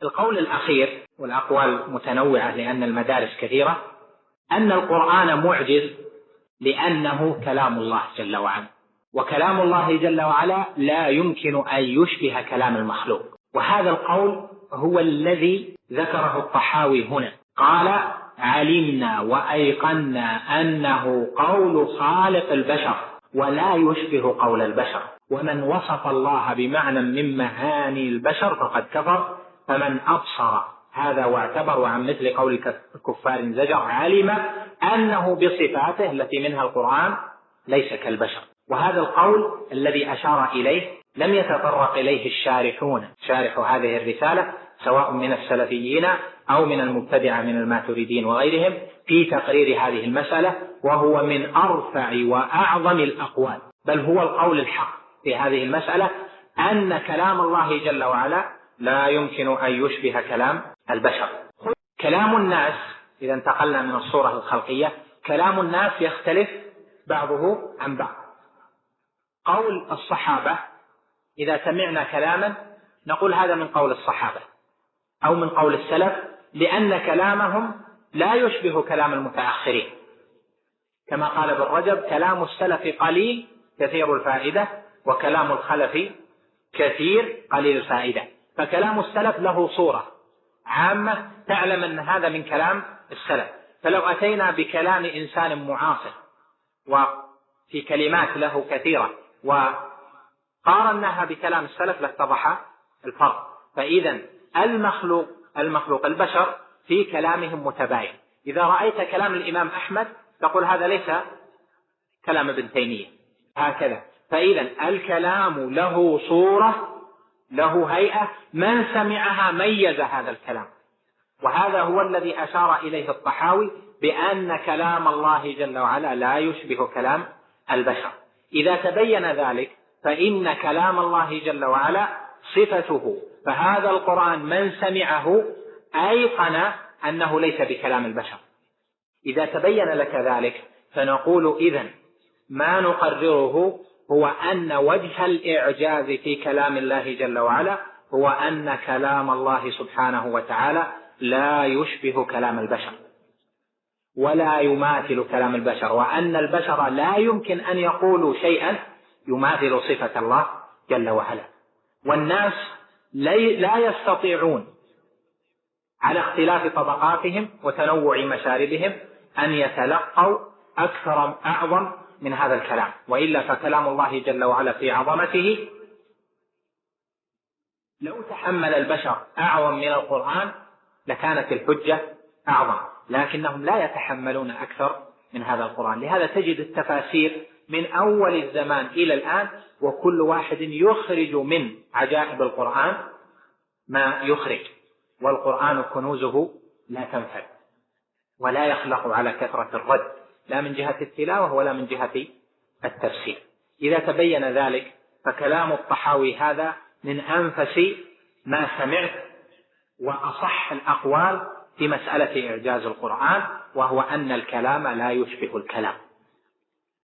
القول الأخير، والأقوال متنوعة لأن المدارس كثيرة، أن القرآن معجز لأنه كلام الله جل وعلا، وكلام الله جل وعلا لا يمكن أن يشبه كلام المخلوق. وهذا القول هو الذي ذكره الطحاوي هنا، قال: علمنا وأيقنا أنه قول خالق البشر ولا يشبه قول البشر، ومن وصف الله بمعنى من معاني البشر فقد كفر، فمن أبصر هذا واعتبر وعن مثل قول كفار زجر علم أنه بصفاته التي منها القرآن ليس كالبشر. وهذا القول الذي أشار إليه لم يتطرق إليه الشارحون، شارح هذه الرسالة سواء من السلفيين أو من المبتدعة من الماتريديين وغيرهم في تقرير هذه المسألة، وهو من أرفع وأعظم الأقوال، بل هو القول الحق في هذه المسألة، أن كلام الله جل وعلا لا يمكن أن يشبه كلام البشر. كلام الناس إذا انتقلنا من الصورة الخلقية، كلام الناس يختلف بعضه عن بعض. قول الصحابة إذا سمعنا كلاما نقول هذا من قول الصحابة أو من قول السلف، لأن كلامهم لا يشبه كلام المتأخرين، كما قال ابن رجب: كلام السلف قليل كثير الفائدة، وكلام الخلف كثير قليل الفائدة. فكلام السلف له صورة عامة تعلم أن هذا من كلام السلف، فلو أتينا بكلام إنسان معاصر وفي كلمات له كثيرة وقارناها بكلام السلف لاتضح الفرق. فإذا المخلوق البشر في كلامهم متباين. إذا رأيت كلام الإمام أحمد تقول هذا ليس كلام ابن تيمية، هكذا. فإذا الكلام له صورة، له هيئة، من سمعها ميز هذا الكلام. وهذا هو الذي أشار إليه الطحاوي بأن كلام الله جل وعلا لا يشبه كلام البشر. إذا تبين ذلك فإن كلام الله جل وعلا صفته، فهذا القرآن من سمعه أيقن أنه ليس بكلام البشر. إذا تبين لك ذلك فنقول إذن ما نقرره هو أن وجه الإعجاز في كلام الله جل وعلا هو أن كلام الله سبحانه وتعالى لا يشبه كلام البشر ولا يماثل كلام البشر، وأن البشر لا يمكن أن يقولوا شيئا يماثل صفة الله جل وعلا. والناس لا يستطيعون على اختلاف طبقاتهم وتنوع مشاربهم أن يتلقوا أكثر أعظم من هذا الكلام، وإلا فكلام الله جل وعلا في عظمته لو تحمل البشر أعظم من القرآن لكانت الحجة أعظم، لكنهم لا يتحملون أكثر من هذا القرآن. لهذا تجد التفاسير من أول الزمان إلى الآن وكل واحد يخرج من عجائب القرآن ما يخرج، والقرآن كنوزه لا تنفد ولا يخلق على كثرة الرد، لا من جهة التلاوة ولا من جهة التفسير. إذا تبين ذلك فكلام الطحاوي هذا من أنفس ما سمعت وأصح الأقوال في مسألة إعجاز القرآن، وهو أن الكلام لا يشبه الكلام.